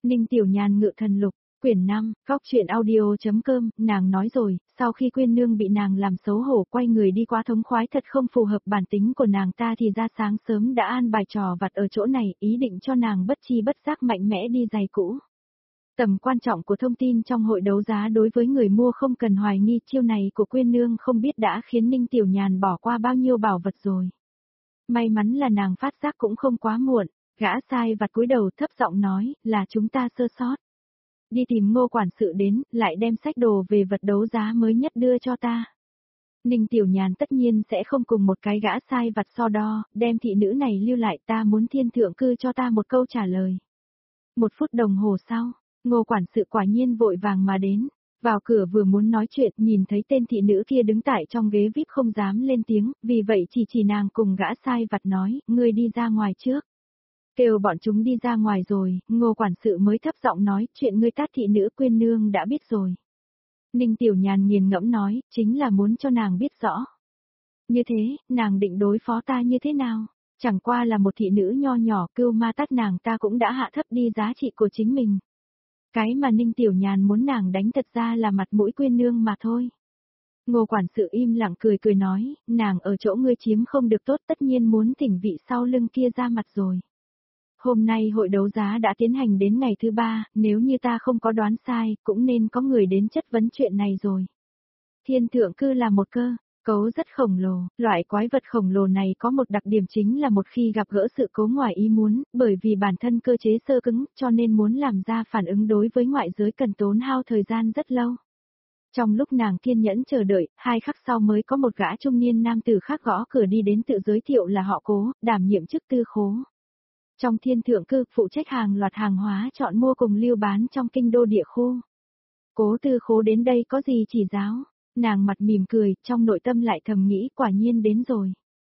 Ninh Tiểu Nhàn ngự thần lục, quyển 5, góc truyện audio.com, nàng nói rồi, sau khi Quyên Nương bị nàng làm xấu hổ quay người đi quá thống khoái thật không phù hợp bản tính của nàng ta thì ra sáng sớm đã an bài trò vặt ở chỗ này, ý định cho nàng bất chi bất giác mạnh mẽ đi giày cũ. Tầm quan trọng của thông tin trong hội đấu giá đối với người mua không cần hoài nghi, chiêu này của Quyên Nương không biết đã khiến Ninh Tiểu Nhàn bỏ qua bao nhiêu bảo vật rồi. May mắn là nàng phát giác cũng không quá muộn, gã sai vặt cúi đầu thấp giọng nói, là chúng ta sơ sót. Đi tìm Ngô quản sự đến, lại đem sách đồ về vật đấu giá mới nhất đưa cho ta. Ninh Tiểu Nhàn tất nhiên sẽ không cùng một cái gã sai vặt so đo, đem thị nữ này lưu lại, ta muốn Thiên Thượng Cư cho ta một câu trả lời. 1 phút đồng hồ sau, Ngô quản sự quả nhiên vội vàng mà đến. Vào cửa vừa muốn nói chuyện, nhìn thấy tên thị nữ kia đứng tại trong ghế VIP không dám lên tiếng, vì vậy chỉ nàng cùng gã sai vặt nói, ngươi đi ra ngoài trước. Kêu bọn chúng đi ra ngoài rồi, Ngô quản sự mới thấp giọng nói, chuyện ngươi tát thị nữ Quyên Nương đã biết rồi. Ninh Tiểu Nhàn nghiền ngẫm nói, chính là muốn cho nàng biết rõ. Như thế, nàng định đối phó ta như thế nào? Chẳng qua là một thị nữ nho nhỏ, cưu ma tát nàng ta cũng đã hạ thấp đi giá trị của chính mình. Cái mà Ninh Tiểu Nhàn muốn nàng đánh thật ra là mặt mũi Quyên Nương mà thôi. Ngô quản sự im lặng cười nói, nàng ở chỗ ngươi chiếm không được tốt, tất nhiên muốn thỉnh vị sau lưng kia ra mặt rồi. Hôm nay hội đấu giá đã tiến hành đến ngày thứ 3, nếu như ta không có đoán sai, cũng nên có người đến chất vấn chuyện này rồi. Thiên Thượng Cư là một cơ cấu rất khổng lồ, loại quái vật khổng lồ này có một đặc điểm chính là một khi gặp gỡ sự cố ngoài ý muốn, bởi vì bản thân cơ chế sơ cứng, cho nên muốn làm ra phản ứng đối với ngoại giới cần tốn hao thời gian rất lâu. Trong lúc nàng kiên nhẫn chờ đợi, 2 khắc sau mới có một gã trung niên nam tử khác gõ cửa đi đến tự giới thiệu là họ Cố, đảm nhiệm chức tư khố. Trong Thiên Thượng Cư, phụ trách hàng loạt hàng hóa chọn mua cùng lưu bán trong kinh đô địa khu. Cố tư khố đến đây có gì chỉ giáo? Nàng mặt mỉm cười, trong nội tâm lại thầm nghĩ quả nhiên đến rồi.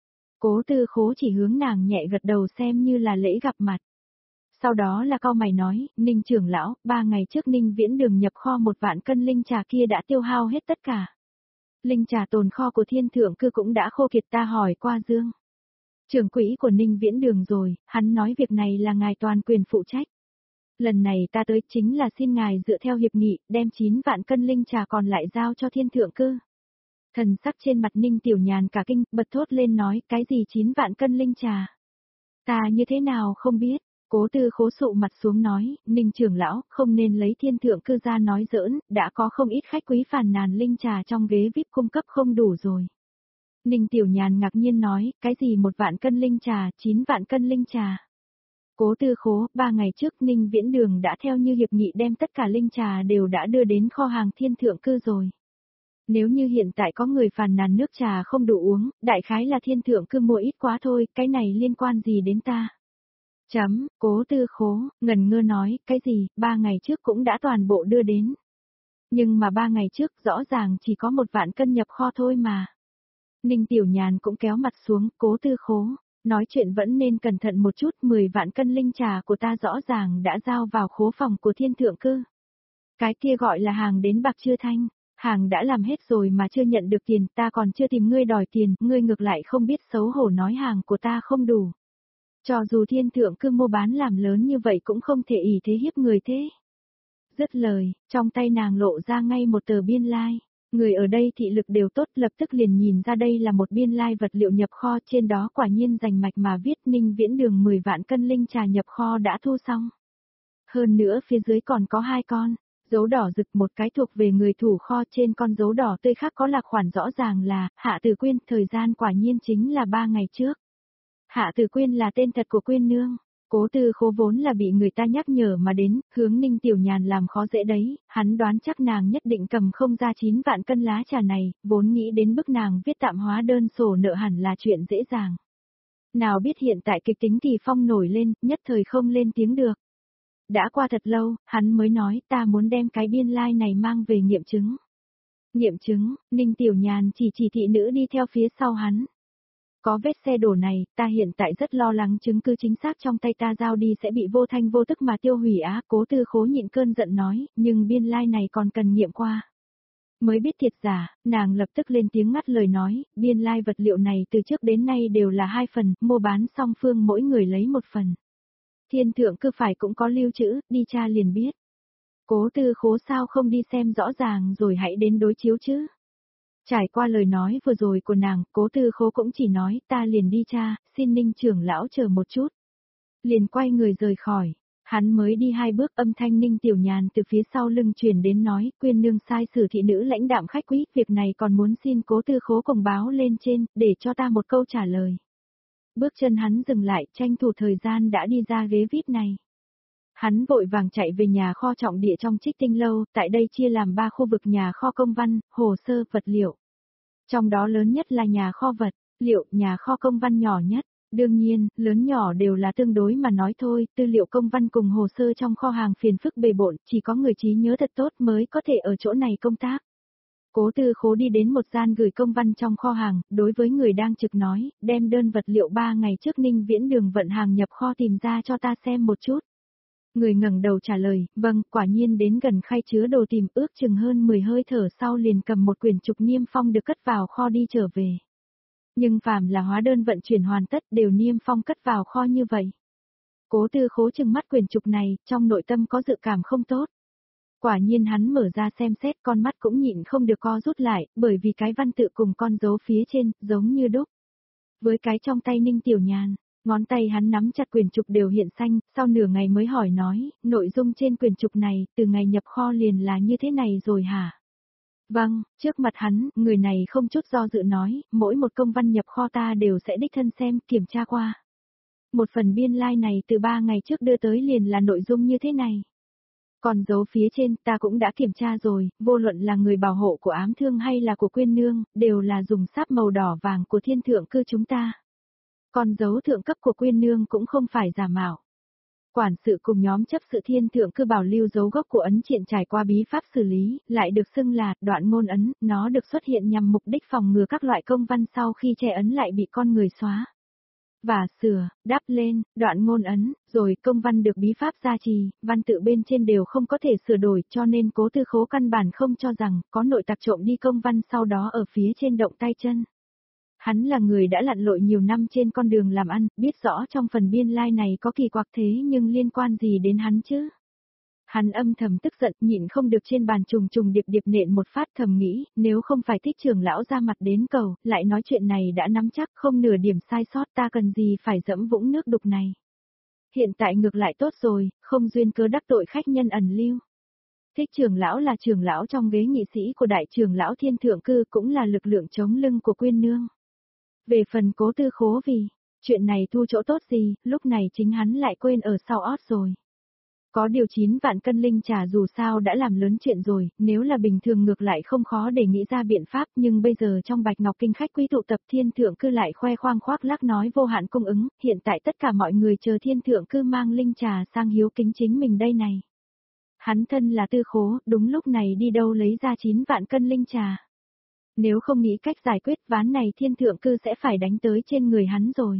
Cố tư khố chỉ hướng nàng nhẹ gật đầu xem như là lễ gặp mặt. Sau đó là cau mày nói, Ninh trưởng lão, 3 ngày trước Ninh Viễn Đường nhập kho 1 vạn cân linh trà kia đã tiêu hao hết tất cả. Linh trà tồn kho của Thiên Thượng Cư cũng đã khô kiệt, ta hỏi qua Dương trưởng quỹ của Ninh Viễn Đường rồi, hắn nói việc này là ngài toàn quyền phụ trách. Lần này ta tới chính là xin ngài dựa theo hiệp nghị, đem 9 vạn cân linh trà còn lại giao cho Thiên Thượng Cư. Thần sắc trên mặt Ninh Tiểu Nhàn cả kinh, bật thốt lên nói, cái gì 9 vạn cân linh trà? Ta như thế nào không biết? Cố tư khố sụ mặt xuống nói, Ninh trưởng lão, không nên lấy Thiên Thượng Cư ra nói giỡn, đã có không ít khách quý phàn nàn linh trà trong ghế VIP cung cấp không đủ rồi. Ninh Tiểu Nhàn ngạc nhiên nói, cái gì 1 vạn cân linh trà, 9 vạn cân linh trà? Cố tư khố, 3 ngày trước Ninh Viễn Đường đã theo như hiệp nghị đem tất cả linh trà đều đã đưa đến kho hàng Thiên Thượng Cư rồi. Nếu như hiện tại có người phàn nàn nước trà không đủ uống, đại khái là Thiên Thượng Cư mua ít quá thôi, cái này liên quan gì đến ta? Cố tư khố, ngần ngơ nói, cái gì, 3 ngày trước cũng đã toàn bộ đưa đến. Nhưng mà 3 ngày trước rõ ràng chỉ có 1 vạn cân nhập kho thôi mà. Ninh Tiểu Nhàn cũng kéo mặt xuống, cố tư khố, nói chuyện vẫn nên cẩn thận một chút, 10 vạn cân linh trà của ta rõ ràng đã giao vào khố phòng của Thiên Thượng Cư. Cái kia gọi là hàng đến bạc chưa thanh, hàng đã làm hết rồi mà chưa nhận được tiền, ta còn chưa tìm ngươi đòi tiền, ngươi ngược lại không biết xấu hổ nói hàng của ta không đủ. Cho dù Thiên Thượng Cư mua bán làm lớn như vậy cũng không thể ỷ thế hiếp người thế. Dứt lời, trong tay nàng lộ ra ngay một tờ biên lai. Người ở đây thị lực đều tốt, lập tức liền nhìn ra đây là một biên lai vật liệu nhập kho, trên đó quả nhiên rành mạch mà viết Ninh Viễn Đường 10 vạn cân linh trà nhập kho đã thu xong. Hơn nữa phía dưới còn có 2 con dấu đỏ rực, một cái thuộc về người thủ kho, trên con dấu đỏ tươi khác có lạc khoản rõ ràng là Hạ Tử Quyên, thời gian quả nhiên chính là 3 ngày trước. Hạ Tử Quyên là tên thật của Quyên Nương. Cố tư khố vốn là bị người ta nhắc nhở mà đến, hướng Ninh Tiểu Nhàn làm khó dễ đấy, hắn đoán chắc nàng nhất định cầm không ra 9 vạn cân lá trà này, vốn nghĩ đến bức nàng viết tạm hóa đơn sổ nợ hẳn là chuyện dễ dàng. Nào biết hiện tại kịch tính kỳ phong nổi lên, nhất thời không lên tiếng được. Đã qua thật lâu, hắn mới nói, ta muốn đem cái biên lai này mang về nghiệm chứng. Nghiệm chứng, Ninh Tiểu Nhàn chỉ thị nữ đi theo phía sau hắn. Có vết xe đổ này, ta hiện tại rất lo lắng chứng cứ chính xác trong tay ta giao đi sẽ bị vô thanh vô tức mà tiêu hủy á, cố tư khố nhịn cơn giận nói, nhưng biên lai này còn cần nghiệm qua. Mới biết thiệt giả, nàng lập tức lên tiếng ngắt lời nói, biên lai vật liệu này từ trước đến nay đều là 2 phần, mua bán song phương mỗi người lấy 1 phần. Thiên thượng cư phải cũng có lưu trữ, đi tra liền biết. Cố Tư Khố sao không đi xem rõ ràng rồi hãy đến đối chiếu chứ. Trải qua lời nói vừa rồi của nàng, Cố Tư Khố cũng chỉ nói ta liền đi tra, xin Ninh trưởng lão chờ một chút. Liền quay người rời khỏi. Hắn mới đi 2 bước, âm thanh Ninh Tiểu Nhàn từ phía sau lưng truyền đến nói, Quyên nương sai sử thị nữ lãnh đạm khách quý, việc này còn muốn xin Cố Tư Khố cùng báo lên trên, để cho ta một câu trả lời. Bước chân hắn dừng lại, tranh thủ thời gian đã đi ra ghế VIP này. Hắn vội vàng chạy về nhà kho trọng địa trong Trích Tinh lâu, tại đây chia làm 3 khu vực nhà kho công văn, hồ sơ, vật liệu. Trong đó lớn nhất là nhà kho vật liệu, nhà kho công văn nhỏ nhất. Đương nhiên, lớn nhỏ đều là tương đối mà nói thôi, tư liệu công văn cùng hồ sơ trong kho hàng phiền phức bề bộn, chỉ có người trí nhớ thật tốt mới có thể ở chỗ này công tác. Cố Tư Khố đi đến một gian gửi công văn trong kho hàng, đối với người đang trực nói, đem đơn vật liệu 3 ngày trước Ninh Viễn Đường vận hàng nhập kho tìm ra cho ta xem một chút. Người ngẩng đầu trả lời, vâng, quả nhiên đến gần khay chứa đồ tìm, ước chừng hơn 10 hơi thở sau liền cầm một quyển trục niêm phong được cất vào kho đi trở về. Nhưng phàm là hóa đơn vận chuyển hoàn tất đều niêm phong cất vào kho như vậy. Cố Tư Khố trừng mắt quyển trục này, trong nội tâm có dự cảm không tốt. Quả nhiên hắn mở ra xem xét, con mắt cũng nhịn không được co rút lại, bởi vì cái văn tự cùng con dấu phía trên, giống như đúc. Với cái trong tay Ninh Tiểu Nhàn, ngón tay hắn nắm chặt quyển trục đều hiện xanh, sau nửa ngày mới hỏi nói, nội dung trên quyển trục này, từ ngày nhập kho liền là như thế này rồi hả? Vâng, trước mặt hắn, người này không chút do dự nói, mỗi một công văn nhập kho ta đều sẽ đích thân xem, kiểm tra qua. Một phần biên lai này từ 3 ngày trước đưa tới liền là nội dung như thế này. Còn dấu phía trên ta cũng đã kiểm tra rồi, vô luận là người bảo hộ của ám thương hay là của Quyên nương, đều là dùng sáp màu đỏ vàng của thiên thượng cư chúng ta. Còn dấu thượng cấp của Quyên nương cũng không phải giả mạo. Quản sự cùng nhóm chấp sự thiên thượng cư bảo lưu dấu gốc của ấn triện trải qua bí pháp xử lý, lại được xưng là đoạn ngôn ấn, nó được xuất hiện nhằm mục đích phòng ngừa các loại công văn sau khi che ấn lại bị con người xóa. Và sửa, đắp lên, đoạn ngôn ấn, rồi công văn được bí pháp gia trì, văn tự bên trên đều không có thể sửa đổi cho nên Cố Tư Khố căn bản không cho rằng có nội tặc trộm đi công văn sau đó ở phía trên động tay chân. Hắn là người đã lặn lội nhiều năm trên con đường làm ăn, biết rõ trong phần biên lai này có kỳ quặc thế nhưng liên quan gì đến hắn chứ? Hắn âm thầm tức giận, nhịn không được trên bàn trùng trùng điệp điệp nện một phát, thầm nghĩ, nếu không phải Thích trưởng lão ra mặt đến cầu, lại nói chuyện này đã nắm chắc, không nửa điểm sai sót, ta cần gì phải dẫm vũng nước đục này. Hiện tại ngược lại tốt rồi, không duyên cớ đắc tội khách nhân ẩn lưu. Thích trưởng lão là trưởng lão trong ghế nghị sĩ của đại trưởng lão thiên thượng cư, cũng là lực lượng chống lưng của Quyên nương. Về phần Cố Tư Khố vì chuyện này thu chỗ tốt gì, lúc này chính hắn lại quên ở sau ót rồi. Có điều 9 vạn cân linh trà dù sao đã làm lớn chuyện rồi, nếu là bình thường ngược lại không khó để nghĩ ra biện pháp, nhưng bây giờ trong Bạch Ngọc Kinh khách quý tụ tập thiên thượng cư lại khoe khoang khoác lác nói vô hạn cung ứng, hiện tại tất cả mọi người chờ thiên thượng cư mang linh trà sang hiếu kính chính mình đây này. Hắn thân là Tư Khố, đúng lúc này đi đâu lấy ra 9 vạn cân linh trà. Nếu không nghĩ cách giải quyết ván này thiên thượng cư sẽ phải đánh tới trên người hắn rồi.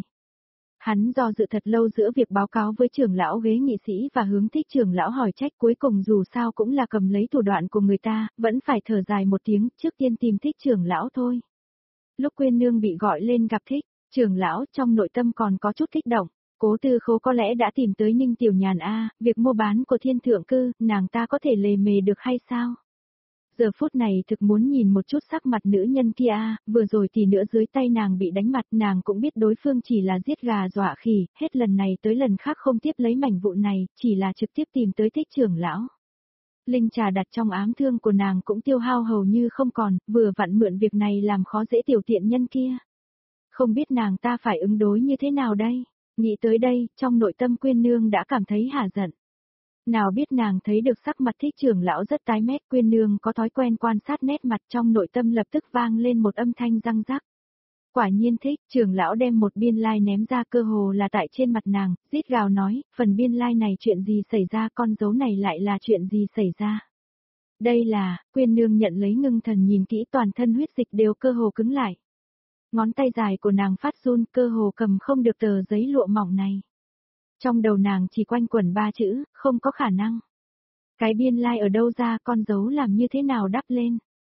Hắn do dự thật lâu giữa việc báo cáo với trưởng lão ghế nghị sĩ và hướng Thích trưởng lão hỏi trách, cuối cùng dù sao cũng là cầm lấy thủ đoạn của người ta, vẫn phải thở dài một tiếng, trước tiên tìm Thích trưởng lão thôi. Lúc Quyên nương bị gọi lên gặp Thích trưởng lão, trong nội tâm còn có chút kích động. Cố Tư Khố có lẽ đã tìm tới Ninh Tiểu Nhàn việc mua bán của thiên thượng cư, nàng ta có thể lề mề được hay sao? Giờ phút này thực muốn nhìn một chút sắc mặt nữ nhân kia vừa rồi thì nữa dưới tay nàng bị đánh mặt, nàng cũng biết đối phương chỉ là giết gà dọa khỉ, hết lần này tới lần khác không tiếp lấy mảnh vụn này, chỉ là trực tiếp tìm tới Thích trưởng lão. Linh trà đặt trong ám thương của nàng cũng tiêu hao hầu như không còn, vừa vặn mượn việc này làm khó dễ tiểu tiện nhân kia. Không biết nàng ta phải ứng đối như thế nào đây? Nghĩ tới đây, trong nội tâm Quyên nương đã cảm thấy hả giận. Nào biết nàng thấy được sắc mặt Thích trưởng lão rất tái mét, Quyên nương có thói quen quan sát nét mặt, trong nội tâm lập tức vang lên một âm thanh răng rắc. Quả nhiên Thích trưởng lão đem một biên lai ném ra, cơ hồ là tại trên mặt nàng, rít gào nói, phần biên lai này chuyện gì xảy ra, con dấu này lại là chuyện gì xảy ra. Đây là, Quyên nương nhận lấy, ngưng thần nhìn kỹ, toàn thân huyết dịch đều cơ hồ cứng lại. Ngón tay dài của nàng phát run, cơ hồ cầm không được tờ giấy lụa mỏng này. Trong đầu nàng chỉ quanh quẩn 3 chữ, không có khả năng. Cái biên lai ở đâu ra, con dấu làm như thế nào đắp lên.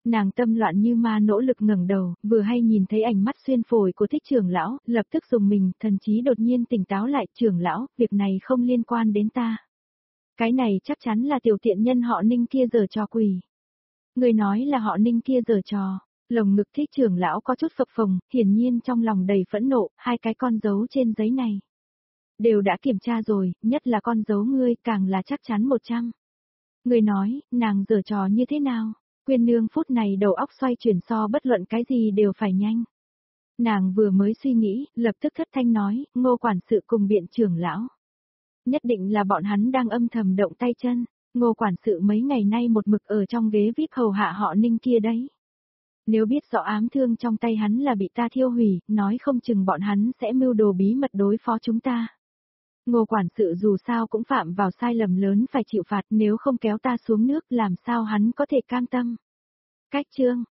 Nàng tâm loạn như ma nỗ lực ngẩng đầu, vừa hay nhìn thấy ánh mắt xuyên phổi của Thích trưởng lão, lập tức dùng mình, thần trí đột nhiên tỉnh táo lại, trưởng lão, việc này không liên quan đến ta. Cái này chắc chắn là tiểu tiện nhân họ Ninh kia giở trò quỷ. Người nói là họ Ninh kia giở trò, lồng ngực Thích trưởng lão có chút phập phồng, hiển nhiên trong lòng đầy phẫn nộ, hai cái con dấu trên giấy này. Đều đã kiểm tra rồi, nhất là con dấu ngươi càng là chắc chắn 100. Người nói, nàng giở trò như thế nào? Quyên nương phút này đầu óc xoay chuyển so bất luận cái gì đều phải nhanh. Nàng vừa mới suy nghĩ, lập tức thất thanh nói, Ngô quản sự cùng biện trưởng lão. Nhất định là bọn hắn đang âm thầm động tay chân, Ngô quản sự mấy ngày nay một mực ở trong ghế VIP hầu hạ họ Ninh kia đấy. Nếu biết rõ ám thương trong tay hắn là bị ta thiêu hủy, nói không chừng bọn hắn sẽ mưu đồ bí mật đối phó chúng ta. Ngô quản sự dù sao cũng phạm vào sai lầm lớn phải chịu phạt, nếu không kéo ta xuống nước làm sao hắn có thể cam tâm. Cách chương,